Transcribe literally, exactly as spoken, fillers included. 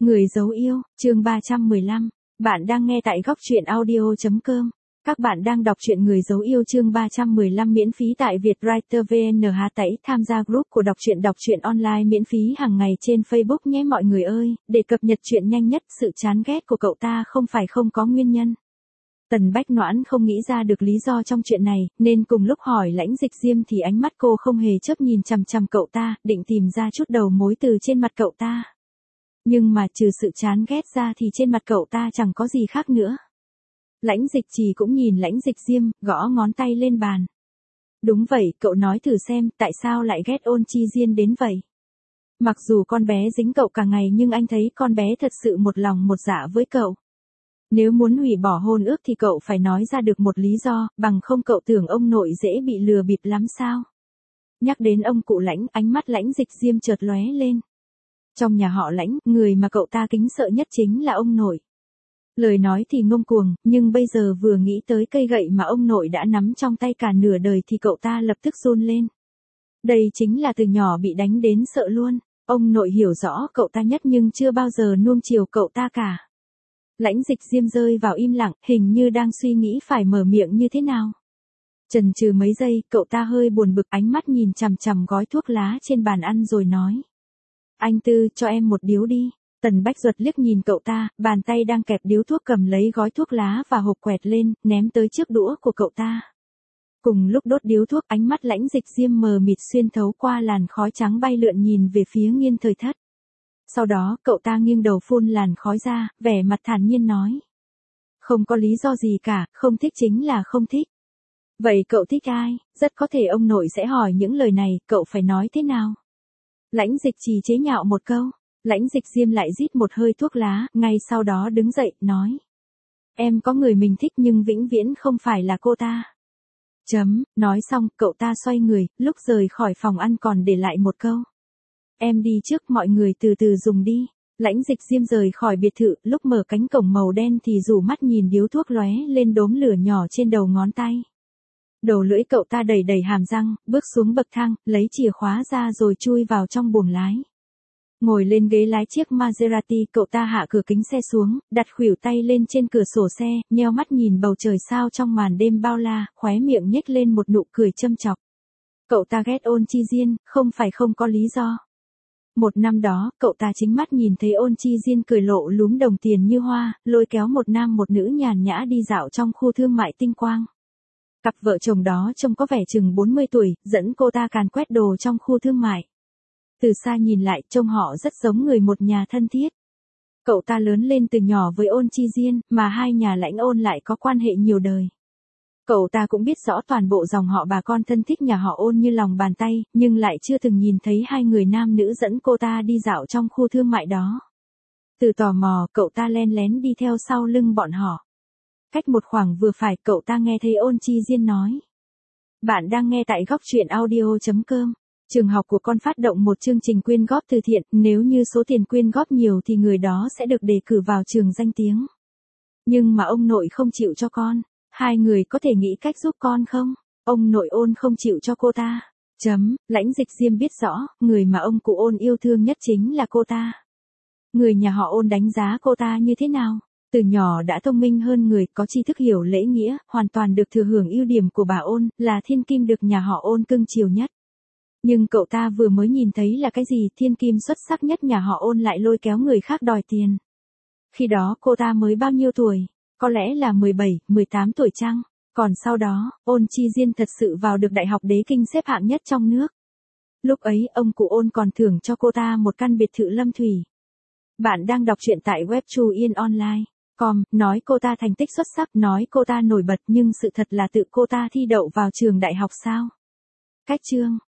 Người dấu yêu, chương ba trăm mười lăm. Bạn đang nghe tại góc truyện audio chấm com. Các bạn đang đọc truyện Người dấu yêu chương ba trăm mười lăm miễn phí tại Vietwriter vê en hát tẩy tham gia group của đọc truyện đọc truyện online miễn phí hàng ngày trên Facebook nhé mọi người ơi, để cập nhật truyện nhanh nhất. Sự chán ghét của cậu ta không phải không có nguyên nhân. Tần Bách Noãn không nghĩ ra được lý do trong chuyện này, nên cùng lúc hỏi Lãnh Dịch Diêm thì ánh mắt cô không hề chớp nhìn chằm chằm cậu ta, định tìm ra chút đầu mối từ trên mặt cậu ta. Nhưng mà trừ sự chán ghét ra thì trên mặt cậu ta chẳng có gì khác nữa. Lãnh Dịch Trì cũng nhìn Lãnh Dịch Diêm, gõ ngón tay lên bàn. Đúng vậy, cậu nói thử xem, tại sao lại ghét Ôn Chi Diên đến vậy? Mặc dù con bé dính cậu cả ngày nhưng anh thấy con bé thật sự một lòng một dạ với cậu. Nếu muốn hủy bỏ hôn ước thì cậu phải nói ra được một lý do, bằng không cậu tưởng ông nội dễ bị lừa bịp lắm sao? Nhắc đến ông cụ Lãnh, ánh mắt Lãnh Dịch Diêm chợt lóe lên. Trong nhà họ Lãnh, người mà cậu ta kính sợ nhất chính là ông nội. Lời nói thì ngông cuồng, nhưng bây giờ vừa nghĩ tới cây gậy mà ông nội đã nắm trong tay cả nửa đời thì cậu ta lập tức run lên. Đây chính là từ nhỏ bị đánh đến sợ luôn. Ông nội hiểu rõ cậu ta nhất nhưng chưa bao giờ nuông chiều cậu ta cả. Lãnh Dịch Diêm rơi vào im lặng, hình như đang suy nghĩ phải mở miệng như thế nào. Chần chừ mấy giây, cậu ta hơi buồn bực, ánh mắt nhìn chằm chằm gói thuốc lá trên bàn ăn rồi nói. Anh Tư, cho em một điếu đi. Tần Bách Duật liếc nhìn cậu ta, bàn tay đang kẹp điếu thuốc cầm lấy gói thuốc lá và hộp quẹt lên, ném tới trước đũa của cậu ta. Cùng lúc đốt điếu thuốc, ánh mắt Lãnh Dịch Diêm mờ mịt xuyên thấu qua làn khói trắng bay lượn nhìn về phía Nghiên Thời Thất. Sau đó, cậu ta nghiêng đầu phun làn khói ra, vẻ mặt thản nhiên nói. Không có lý do gì cả, không thích chính là không thích. Vậy cậu thích ai? Rất có thể ông nội sẽ hỏi những lời này, cậu phải nói thế nào? Lãnh Dịch Trì chế nhạo một câu. Lãnh Dịch Diêm lại rít một hơi thuốc lá, ngay sau đó đứng dậy, nói. Em có người mình thích nhưng vĩnh viễn không phải là cô ta. Chấm, nói xong, cậu ta xoay người, lúc rời khỏi phòng ăn còn để lại một câu. Em đi trước, mọi người từ từ dùng đi. Lãnh Dịch Diêm rời khỏi biệt thự, lúc mở cánh cổng màu đen thì rủ mắt nhìn điếu thuốc lóe lên đốm lửa nhỏ trên đầu ngón tay. Đầu lưỡi cậu ta đầy đầy hàm răng, bước xuống bậc thang, lấy chìa khóa ra rồi chui vào trong buồng lái. Ngồi lên ghế lái chiếc Maserati, cậu ta hạ cửa kính xe xuống, đặt khuỷu tay lên trên cửa sổ xe, nheo mắt nhìn bầu trời sao trong màn đêm bao la, khóe miệng nhếch lên một nụ cười châm chọc. Cậu ta ghét Ôn Chi Diên, không phải không có lý do. Một năm đó, cậu ta chính mắt nhìn thấy Ôn Chi Diên cười lộ lúm đồng tiền như hoa, lôi kéo một nam một nữ nhàn nhã đi dạo trong khu thương mại Tinh Quang. Cặp vợ chồng đó trông có vẻ chừng bốn mươi tuổi, dẫn cô ta càn quét đồ trong khu thương mại. Từ xa nhìn lại, trông họ rất giống người một nhà thân thiết. Cậu ta lớn lên từ nhỏ với Ôn Chi Diên, mà hai nhà Lãnh Ôn lại có quan hệ nhiều đời. Cậu ta cũng biết rõ toàn bộ dòng họ bà con thân thích nhà họ Ôn như lòng bàn tay, nhưng lại chưa từng nhìn thấy hai người nam nữ dẫn cô ta đi dạo trong khu thương mại đó. Từ tò mò, cậu ta len lén đi theo sau lưng bọn họ. Cách một khoảng vừa phải, cậu ta nghe thấy Ôn Chi Diên nói. Bạn đang nghe tại góc truyện audio chấm com. Trường học của con phát động một chương trình quyên góp từ thiện, nếu như số tiền quyên góp nhiều thì người đó sẽ được đề cử vào trường danh tiếng. Nhưng mà ông nội không chịu cho con. Hai người có thể nghĩ cách giúp con không? Ông nội Ôn không chịu cho cô ta. Chấm, Lãnh Dịch Diêm biết rõ, người mà ông cụ Ôn yêu thương nhất chính là cô ta. Người nhà họ Ôn đánh giá cô ta như thế nào? Từ nhỏ đã thông minh hơn người, có tri thức hiểu lễ nghĩa, hoàn toàn được thừa hưởng ưu điểm của bà Ôn, là thiên kim được nhà họ Ôn cưng chiều nhất. Nhưng cậu ta vừa mới nhìn thấy là cái gì thiên kim xuất sắc nhất nhà họ Ôn lại lôi kéo người khác đòi tiền. Khi đó cô ta mới bao nhiêu tuổi? Có lẽ là mười bảy, mười tám tuổi chăng? Còn sau đó, Ôn Chi Diên thật sự vào được Đại học Đế Kinh xếp hạng nhất trong nước. Lúc ấy, ông cụ Ôn còn thưởng cho cô ta một căn biệt thự Lâm Thủy. Bạn đang đọc truyện tại web Chu Yên Online chấm com, nói cô ta thành tích xuất sắc, nói cô ta nổi bật nhưng sự thật là tự cô ta thi đậu vào trường đại học sao? Cách chương